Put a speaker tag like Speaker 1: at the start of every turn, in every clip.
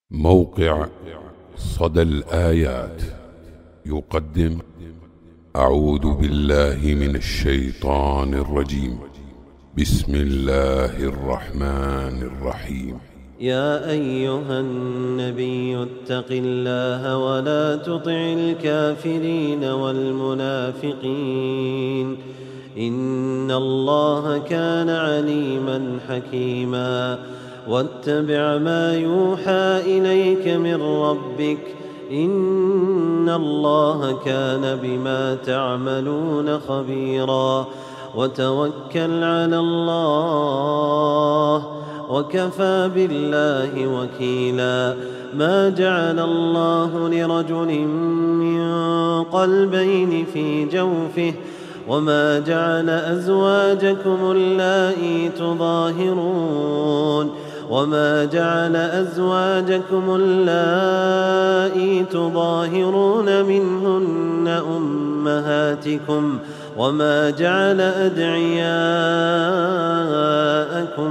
Speaker 1: موقع صدى الآيات يقدم أعوذ بالله من الشيطان الرجيم. بسم الله الرحمن الرحيم.
Speaker 2: يا أيها النبي اتق الله ولا تطع الكافرين والمنافقين إن الله كان عليما حكيما. واتبع ما يوحى إليك من ربك إن الله كان بما تعملون خبيرا. وتوكل على الله وكفى بالله وكيلا. ما جعل الله لرجل من قلبين في جوفه وما جعل أزواجكم اللائي تظاهرون منهن أمهاتكم وما جعل أدعياءكم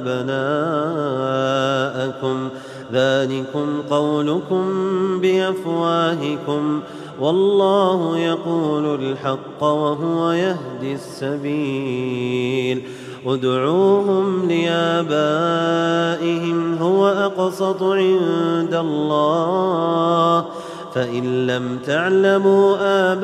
Speaker 2: أبناءكم ذلكم قولكم بأفواهكم والله يقول الحق وهو يهدي السبيل. ادعوهم لآبائهم هو أقسط عند الله فإن لم تعلموا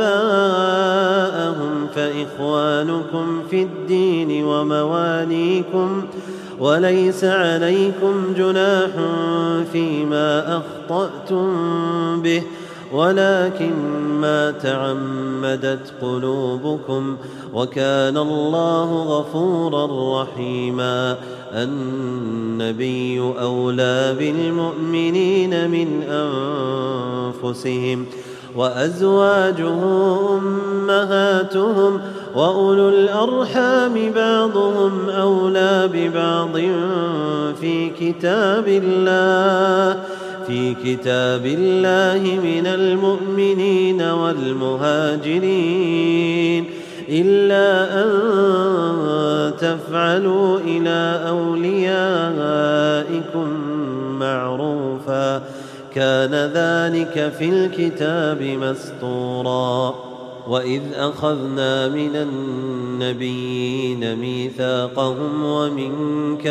Speaker 2: آباءهم فإخوانكم في الدين ومواليكم وليس عليكم جناح فيما أخطأتم به ولكن ما تعمدت قلوبكم وكان الله غفورا رحيما. النبي أولى بالمؤمنين من أنفسهم وأزواجه أمهاتهم وأولو الأرحام بعضهم أولى ببعض في كتاب الله من المؤمنين والمهاجرين إلا أن تفعلوا إلى أوليائكم معروفا كان ذلك في الكتاب مسطورا. وإذ أخذنا من النبيين ميثاقهم ومنك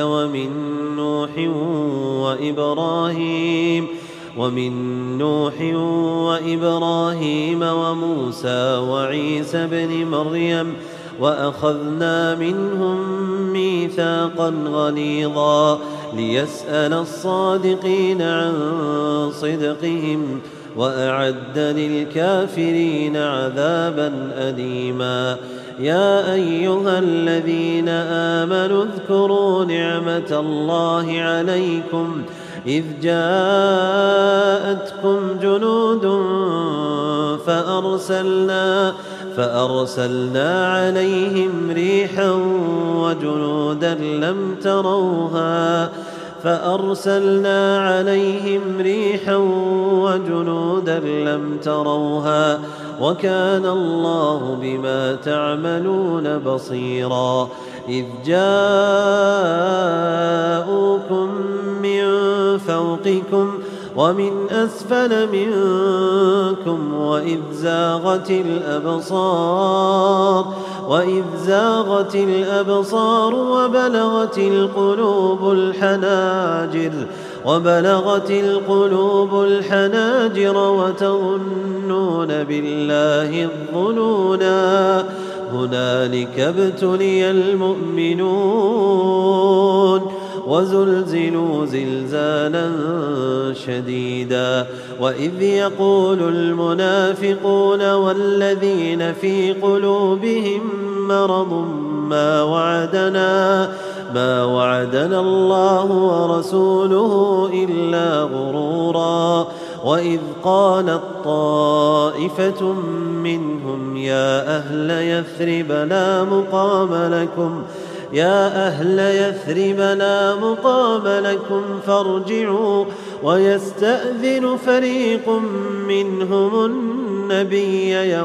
Speaker 2: ومن نوح وإبراهيم وموسى وعيسى بن مريم وأخذنا منهم ميثاقا غليظا ليسأل الصادقين عن صدقهم وأعد للكافرين عذابا أليما. يا أيها الذين آمنوا اذكروا نعمة الله عليكم إذ جاءتكم جنود فأرسلنا عليهم ريحا وجنودا لم تروها وكان الله بما تعملون بصيرا. إذ جاءوكم من فوقكم ومن أسفل منكم وإذ زاغت الأبصار وبلغت القلوب الحناجر وتظنون بالله الظنونا. هنالك ابتلي المؤمنون وزلزلوا زلزالا شديدا. وإذ يقول المنافقون والذين في قلوبهم مرض ما وعدنا الله ورسوله إلا غرورا. وإذ قالت طائفة منهم يا أهل يثرب لا مقام لكم فارجعوا. ويستأذن فريق منهم النبي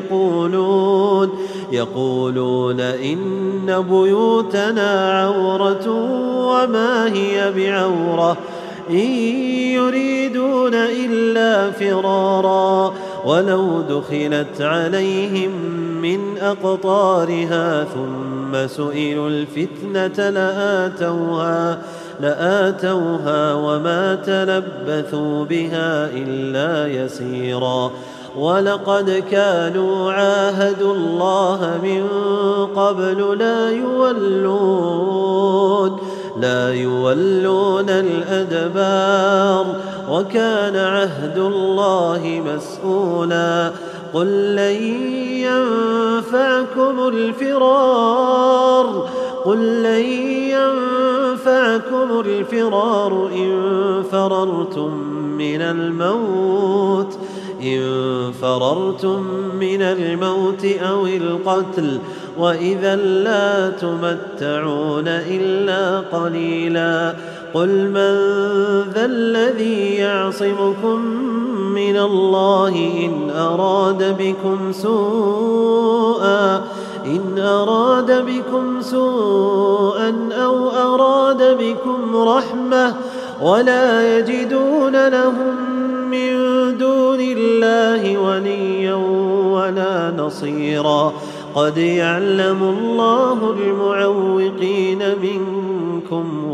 Speaker 2: يقولون إن بيوتنا عورة وما هي بعورة إن يريدون فرارا ولو دخلت عليهم من أقطارها ثم سئلوا الفتنة لآتوها وما تلبثوا بها إلا يسيرا ولقد كانوا عاهدوا الله من قبل لا يولون الأدبار وكان عهد الله مسؤولا قل لن ينفعكم الفرار إن فررتم من الموت أو القتل وإذا لا تمتعون إلا قليلا قل من ذا الذي يعصمكم من الله إن أراد بكم سوءا أو أراد بكم رحمة ولا يجدون لهم من دون الله وليا ولا نصيرا قد يعلم الله المعوقين منكم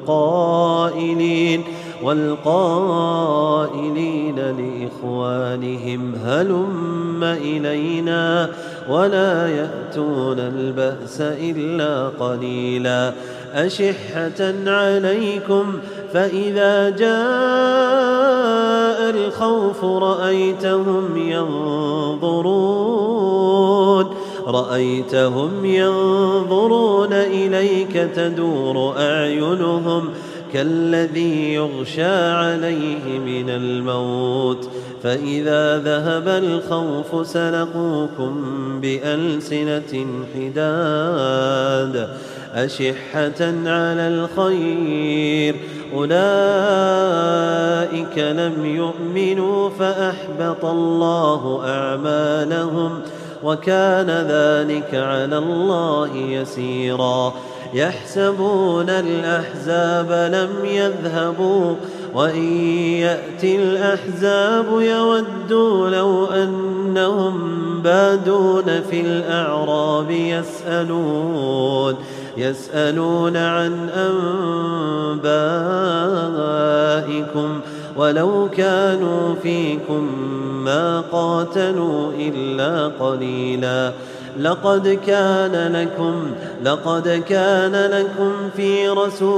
Speaker 2: والقائلين لإخوانهم هلم إلينا ولا يأتون البأس إلا قليلا أشحة عليكم فإذا جاء الخوف رأيتهم ينظرون إليك تدور أعينهم كالذي يغشى عليه من الموت فإذا ذهب الخوف سلقوكم بألسنة حداد أشحة على الخير أولئك لم يؤمنوا فأحبط الله أعمالهم وكان ذلك على الله يسيرا يحسبون الأحزاب لم يذهبوا وإن يأتي الأحزاب يودوا لو أنهم بادون في الأعراب يسألون عن أنبائكم ولو كانوا فيكم ما قاتلوا إلا قليلا لقد كان لكم في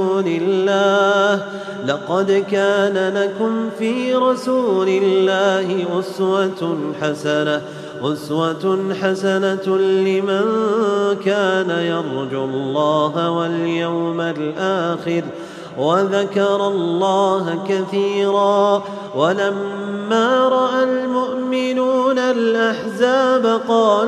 Speaker 2: رسول الله أسوة حسنة لمن كان يرجو الله واليوم الآخر وذكر الله كثيرا ولما رأى المؤمنون الأحزاب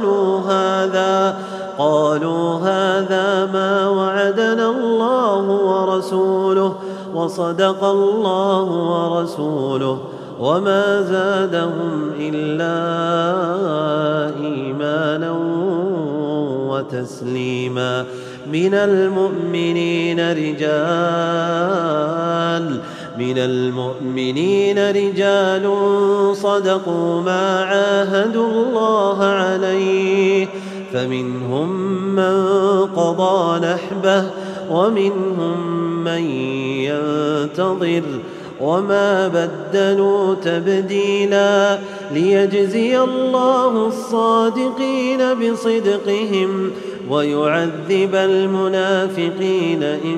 Speaker 2: قالوا هذا ما وعدنا الله ورسوله وصدق الله ورسوله وما زادهم إلا إيمانا وتسليما من المؤمنين رجال صدقوا ما عاهدوا الله عليه فمنهم من قضى نحبه ومنهم من ينتظر وما بدلوا تبديلا ليجزي الله الصادقين بصدقهم ويعذب المنافقين إن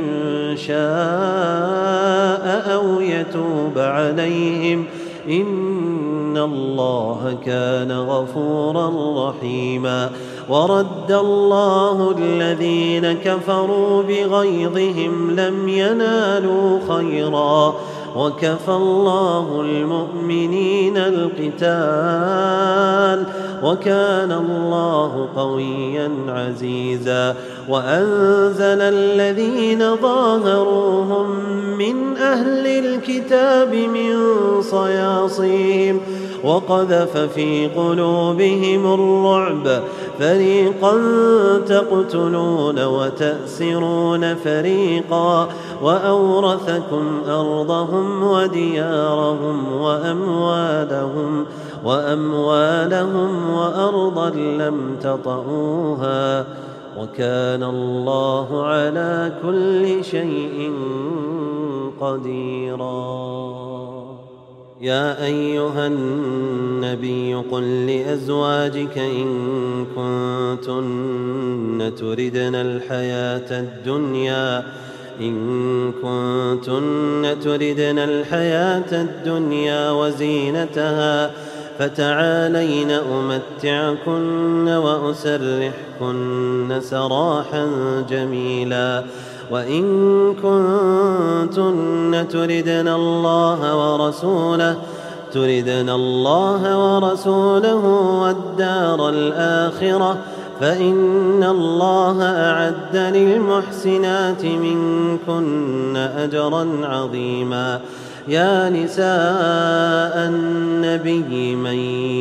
Speaker 2: شاء أو يتوب عليهم إن الله كان غفورا رحيما ورد الله الذين كفروا بغيظهم لم ينالوا خيرا وكفى الله المؤمنين القتال وكان الله قويا عزيزا وأنزل الذين ظاهروهم من أهل الكتاب من صياصيهم وقذف في قلوبهم الرعب فريقا تقتلون وتأسرون فريقا وأورثكم أرضهم وديارهم وأموالهم وأرضا لم تطئوها وكان الله على كل شيء قديرا. يا أيها النبي قل لأزواجك إن كنتن تردن الحياة الدنيا وزينتها فتعالين أمتعكن وأسرحكن سراحا جميلا. وإن كنتن تردن الله ورسوله والدار الآخرة فإن الله أعد للمحسنات منكن أجرا عظيما. يا نساء النبي من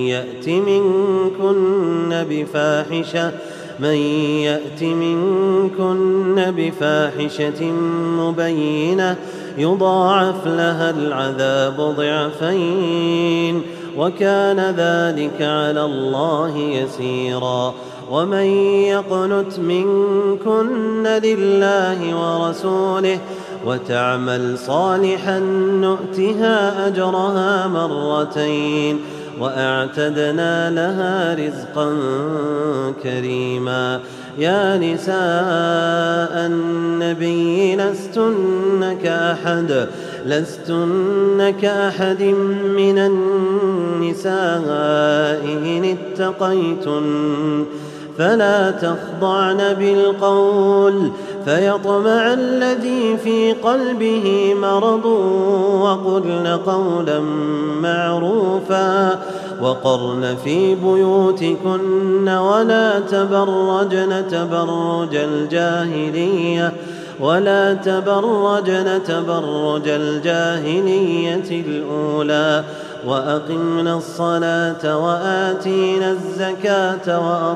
Speaker 2: يأت منكن بفاحشة مبينة يضاعف لها العذاب ضعفين وكان ذلك على الله يسيرا. ومن يقنت منكن لله ورسوله وتعمل صالحا نؤتها أجرها مرتين وأعتدنا لها رزقا كريما. يا نساء النبي لستن كأحد من النساء إن اتقيتن فلا تخضعن بالقول فيطمع الذي في قلبه مرض وقلن قولا معروفا وقرن في بيوتكن ولا تبرجن تبرج الجاهلية الأولى وأقمنا الصلاة وآتينا الزكاة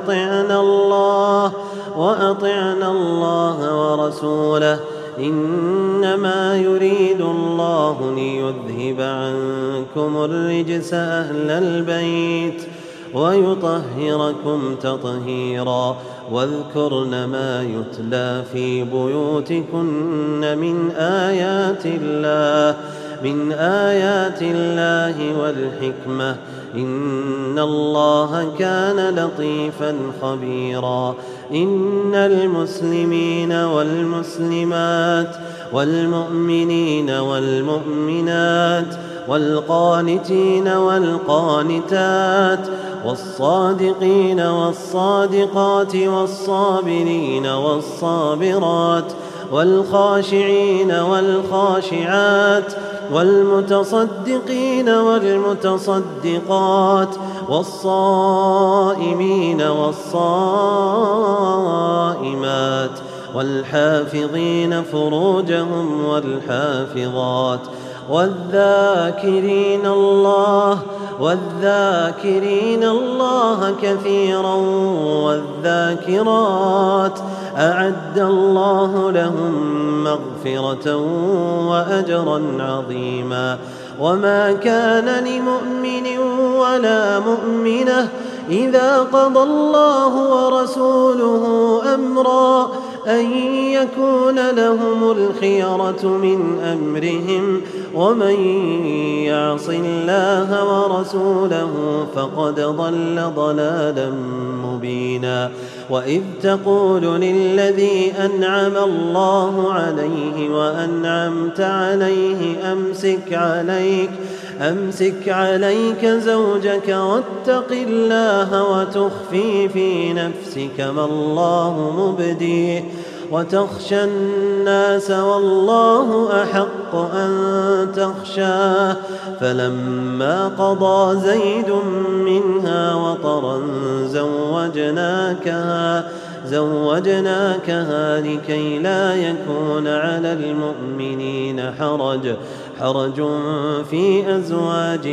Speaker 2: وأطعنا الله ورسوله إنما يريد الله ليذهب عنكم الرجس أهل البيت ويطهركم تطهيرا. واذكرن ما يتلى في بيوتكن من آيات الله والحكمة إن الله كان لطيفا خبيرا. إن المسلمين والمسلمات والمؤمنين والمؤمنات والقانتين والقانتات والصادقين والصادقات والصابرين والصابرات والخاشعين والخاشعات والمتصدقين والمتصدقات والصائمين والصائمات والحافظين فروجهم والحافظات والذاكرين الله كثيرا والذاكرات أعد الله لهم مغفرة وأجرا عظيما. وما كان لمؤمن ولا مؤمنة إذا قضى الله ورسوله أمرا أن يكون لهم الخيرة من أمرهم ومن يعص الله ورسوله فقد ضل ضلالا مبينا. وإذ تقول للذي أنعم الله عليه وأنعمت عليه أمسك عليك زوجك واتق الله وتخفي في نفسك ما الله مبديه وتخشى الناس والله أحق أن تخشاه. فلما قضى زيد منها وطرا زوجناكها لكي لا يكون على المؤمنين حرج في أزواج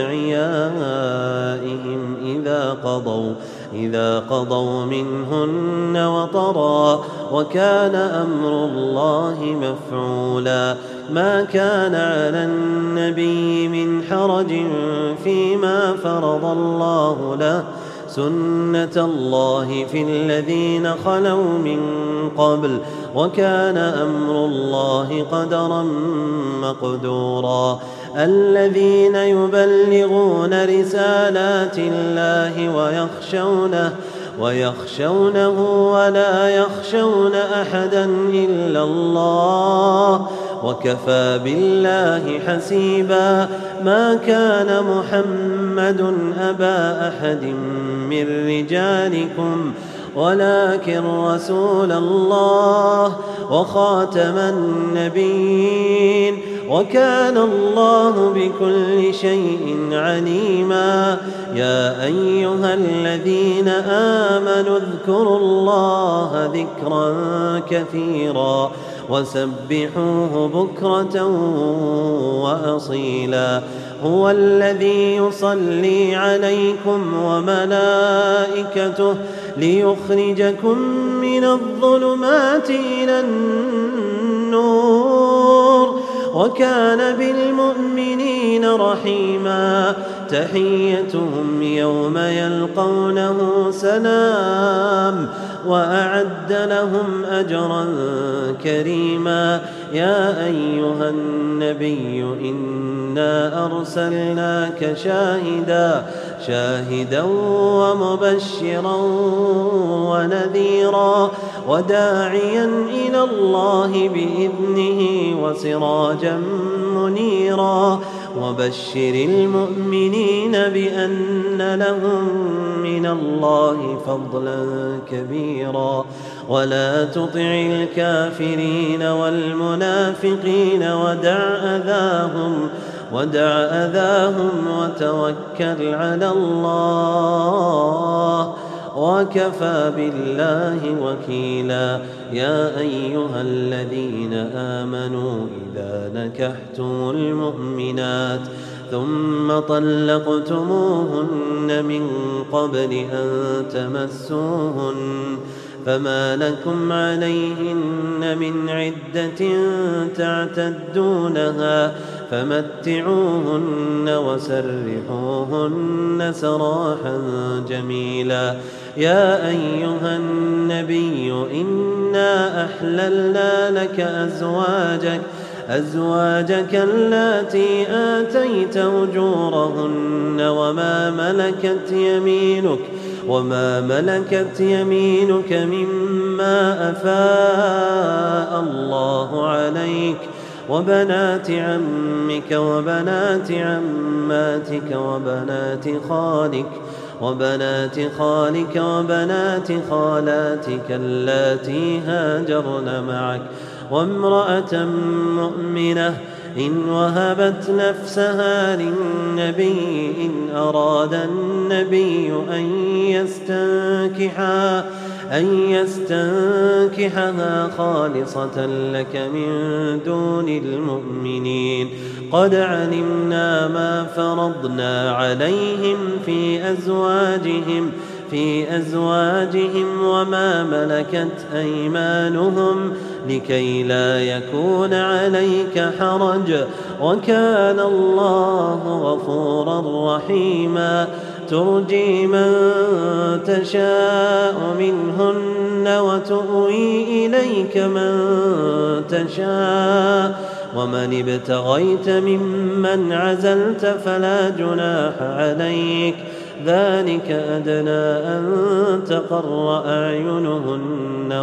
Speaker 2: أدعيائهم إذا قضوا منهن وطرا، وكان أمر الله مفعولا. ما كان على النبي من حرج فيما فرض الله له، سنة الله في الذين خلوا من قبل، وكان أمر الله قدرا مقدورا. الذين يبلغون رسالات الله ويخشونه ولا يخشون أحدا إلا الله، وكفى بالله حسيبا. ما كان محمد أبا أحد من رجالكم ولكن رسول الله وخاتم النبيين، وكان الله بكل شيء عليما. يا أيها الذين آمنوا اذكروا الله ذكرا كثيرا وسبحوه بكرة وأصيلا. هو الذي يصلي عليكم وملائكته ليخرجكم من الظلمات إلى النور، وكان بالمؤمنين رحيما. تحيتهم يوم يلقونه سلام، وأعد لهم أجرا كريما. يا أيها النبي إنا أرسلناك شاهدا ومبشرا ونذيرا وداعيا إلى الله بإذنه وسراجا منيرا. وبشر المؤمنين بأن لهم من الله فضلا كبيرا. ولا تطع الكافرين والمنافقين ودع أذاهم وتوكل على الله، وكفى بالله وكيلا. يا أيها الذين آمنوا إذا نكحتم المؤمنات ثم طلقتموهن من قبل أن تمسوهن فما لكم عليهن من عدة تعتدونها، فمتعوهن وسرحوهن سراحا جميلا. يا أيها النبي إنا أحللنا لك أزواجك اللاتي آتيت أجورهن وما ملكت يمينك مما أفاء الله عليك، وبنات عمك وبنات عماتك وبنات خالك وبنات خالاتك اللاتي هاجرن معك، وامرأة مؤمنة إن وهبت نفسها للنبي إن أراد النبي أن يستنكحها خالصة لك من دون المؤمنين. قد علمنا ما فرضنا عليهم في أزواجهم وما ملكت أيمانهم لكي لا يكون عليك حرج، وكان الله غفورا رحيما. ترجي من تشاء منهن وتؤوي إليك من تشاء، ومن ابتغيت ممن عزلت فلا جناح عليك، ذلك أدنى أن تقر أعينهن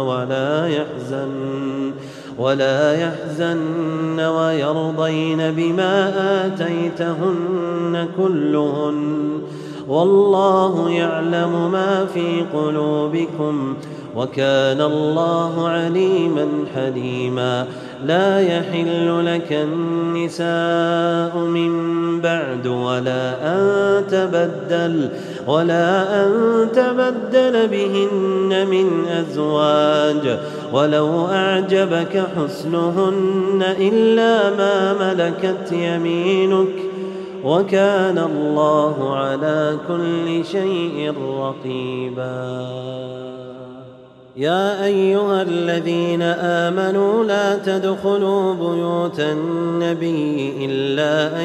Speaker 2: ولا يحزن ويرضين بما آتيتهن كلهن، والله يعلم ما في قلوبكم، وكان الله عليما حليما. لا يحل لك النساء من بعد ولا أن ولا أن تبدل بهن من أزواج ولو أعجبك حسنهن إلا ما ملكت يمينك وكان الله على كل شيء رقيبا. يا أيها الذين آمنوا لا تدخلوا بيوت النبي إلا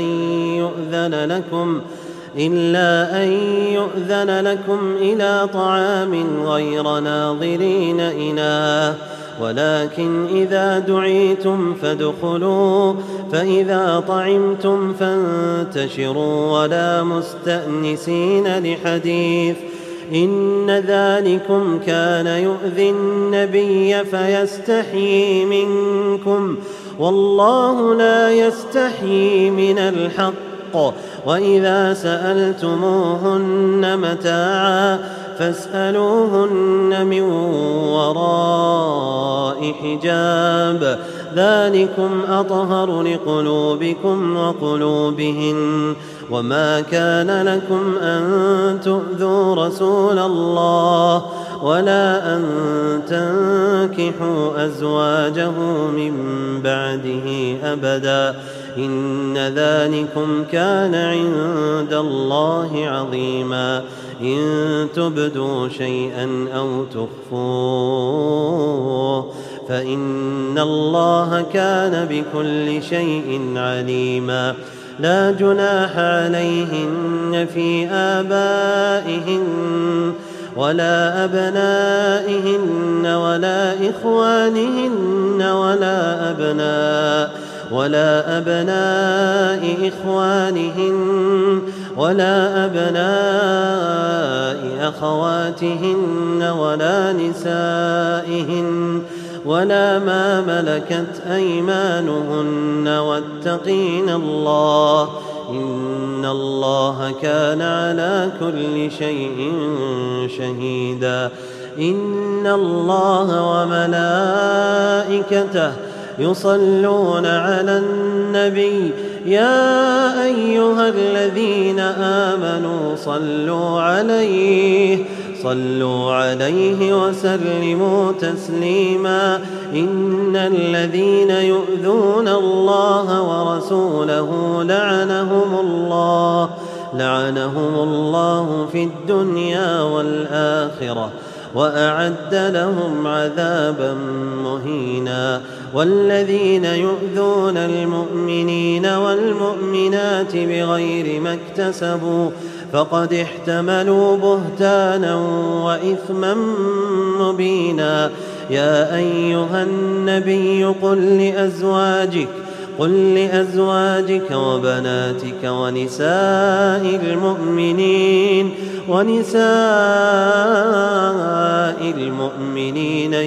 Speaker 2: أن يؤذن لكم إلى طعام غير ناظرين إناه ولكن إذا دعيتم فادخلوا فإذا طعمتم فانتشروا ولا مستأنسين لحديث إن ذلكم كان يؤذي النبي فيستحيي منكم والله لا يستحيي من الحق وإذا سألتموهن متاعا فاسألوهن من وراء حجاب ذلكم أطهر لقلوبكم وقلوبهن وما كان لكم أن تؤذوا رسول الله ولا أن تنكحوا أزواجه من بعده أبدا إن ذلكم كان عند الله عظيما. إن تبدوا شيئا أو تخفوه فإن الله كان بكل شيء عليما. لا جناح عليهن في آبائهن ولا أبنائهن ولا إخوانهن ولا أبناء إخوانهن ولا أبناء أخواتهن ولا نسائهن ولا ما ملكت أيمانهن واتقين الله إن الله كان على كل شيء شهيدا. إن الله وملائكته يصلون على النبي يا أيها الذين آمنوا صلوا عليه وسلموا تسليما. إن الذين يؤذون الله ورسوله لعنهم الله في الدنيا والآخرة وأعد لهم عذابا مهينا. والذين يؤذون المؤمنين والمؤمنات بغير ما اكتسبوا فقد احتملوا بهتانا وإثما مبينا. يا أيها النبي قل لأزواجك وبناتك ونساء المؤمنين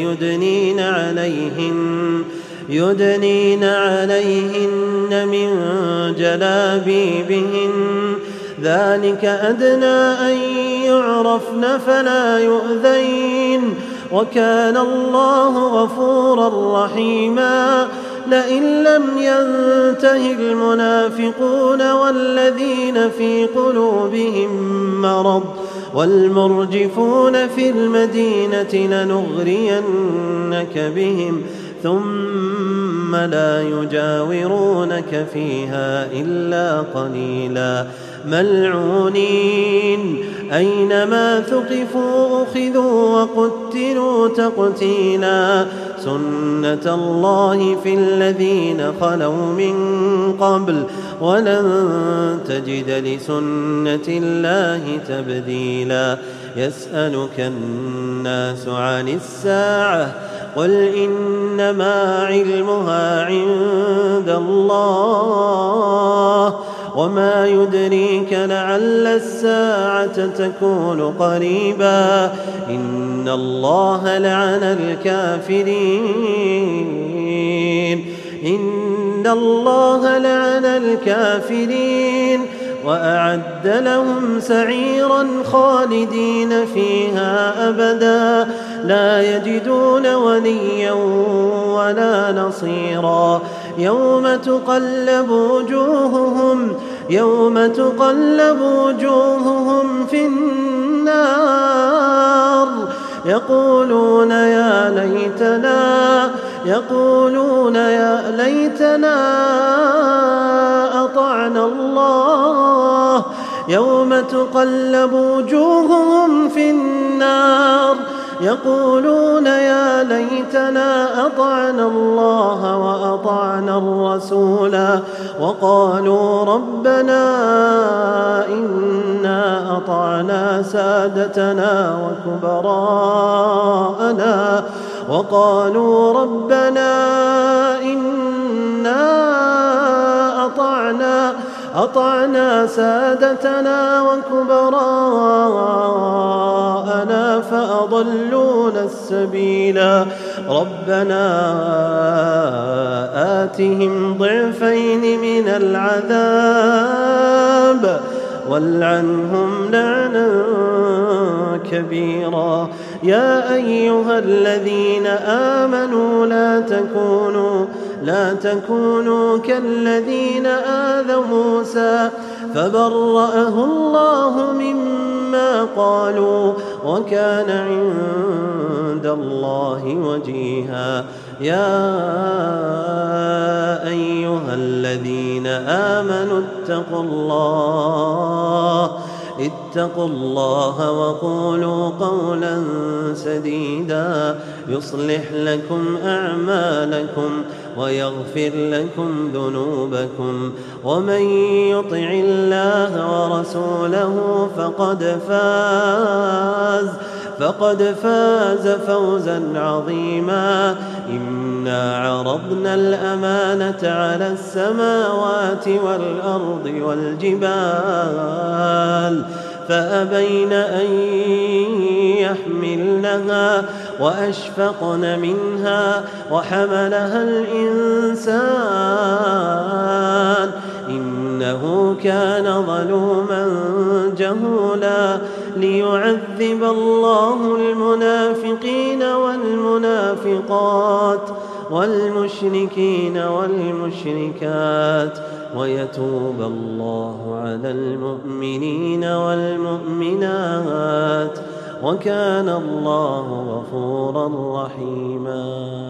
Speaker 2: يدنين عليهن من جلابيبهن ذلك أدنى أن يعرفن فلا يؤذين وكان الله غفورا رحيما. لئن لم ينته المنافقون والذين في قلوبهم مرض والمرجفون في المدينة لنغرينك بهم ثم لا يجاورونك فيها إلا قليلا. ملعونين أينما ثقفوا أخذوا وقتلوا تقتيلا. سنة الله في الذين خلوا من قبل ولن تجد لسنة الله تبديلا. يسألك الناس عن الساعة قل إنما علمها عند الله وما يدريك لعل الساعة تكون قريبا. إن الله لعن الكافرين وأعد لهم سعيرا خالدين فيها أبدا لا يجدون وليا ولا نصيرا. يوم تقلب وجوههم يوم تقلب وجوههم في النار يقولون يا ليتنا أطعنا الله. يوم تقلب وجوههم في النار يقولون يا ليتنا أطعنا الله وأطعنا الرسولا وقالوا ربنا إنا أطعنا سادتنا وكبراءنا أطعنا سادتنا وكبراءنا فأضلونا السبيلا. ربنا آتهم ضعفين من العذاب والعنهم لعنا كبيرا. يا أيها الذين آمنوا لا تكونوا كالذين آذوا موسى فبرأه الله مما قالوا وكان عند الله وجيها. يا أيها الذين آمنوا اتقوا الله وقولوا قولا سديدا يصلح لكم أعمالكم ويغفر لكم ذنوبكم ومن يطع الله ورسوله فقد فاز فوزا عظيما. إنا عرضنا الأمانة على السماوات والأرض والجبال فأبين أن يحملنها وأشفقن منها وحملها الإنسان إنه كان ظلوما جهولا. ليعذب الله المنافقين والمنافقات والمشركين والمشركات ويتوب الله على المؤمنين والمؤمنات وكان الله غفورا رحيما.